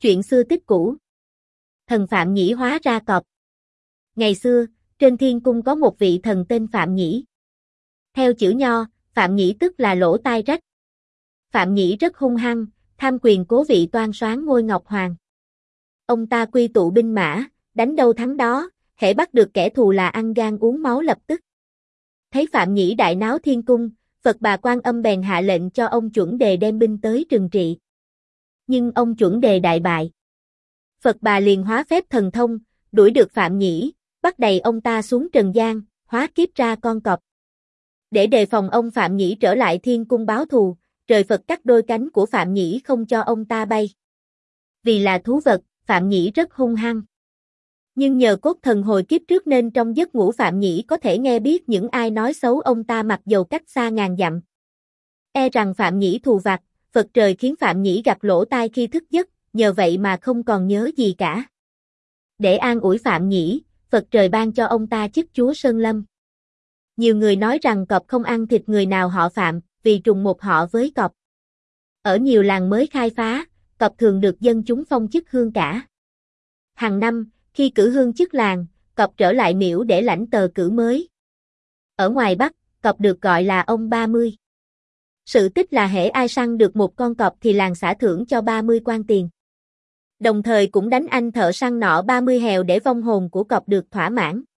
Chuyện xưa tích cũ. Thần Phạm Nhĩ hóa ra cọp. Ngày xưa, trên thiên cung có một vị thần tên Phạm Nhĩ. Theo chữ Nho, Phạm Nhĩ tức là lỗ tai rách. Phạm Nhĩ rất hung hăng, tham quyền cố vị toan soán ngôi Ngọc Hoàng. Ông ta quy tụ binh mã, đánh đâu thắng đó, hễ bắt được kẻ thù là ăn gan uống máu lập tức. Thấy Phạm Nhĩ đại náo thiên cung, Phật Bà Quan Âm bèn hạ lệnh cho ông Chuẩn Đề đem binh tới trừng trị. Nhưng ông Chuẩn Đề đại bại. Phật Bà liền hóa phép thần thông, đuổi được Phạm Nhĩ, bắt đày ông ta xuống trần gian, hóa kiếp ra con cọp. Để đề phòng ông Phạm Nhĩ trở lại thiên cung báo thù, trời Phật cắt đôi cánh của Phạm Nhĩ không cho ông ta bay. Vì là thú vật, Phạm Nhĩ rất hung hăng. Nhưng nhờ cốt thần hồi kiếp trước nên trong giấc ngủ Phạm Nhĩ có thể nghe biết những ai nói xấu ông ta mặc dầu cách xa ngàn dặm. E rằng Phạm Nhĩ thù vặt, Phật trời khiến Phạm Nhĩ gặp lỗ tai khi thức giấc, nhờ vậy mà không còn nhớ gì cả. Để an ủi Phạm Nhĩ, Phật trời ban cho ông ta chức chúa Sơn Lâm. Nhiều người nói rằng cọp không ăn thịt người nào họ Phạm, vì trùng một họ với cọp. Ở nhiều làng mới khai phá, cọp thường được dân chúng phong chức hương cả. Hàng năm, khi cử hương chức làng, cọp trở lại miễu để lãnh tờ cử mới. Ở ngoài Bắc, cọp được gọi là ông 30. Sự tích là hễ ai săn được một con cọp thì làng xả thưởng cho 30 quan tiền. Đồng thời cũng đánh anh thợ săn nọ 30 hèo để vong hồn của cọp được thỏa mãn.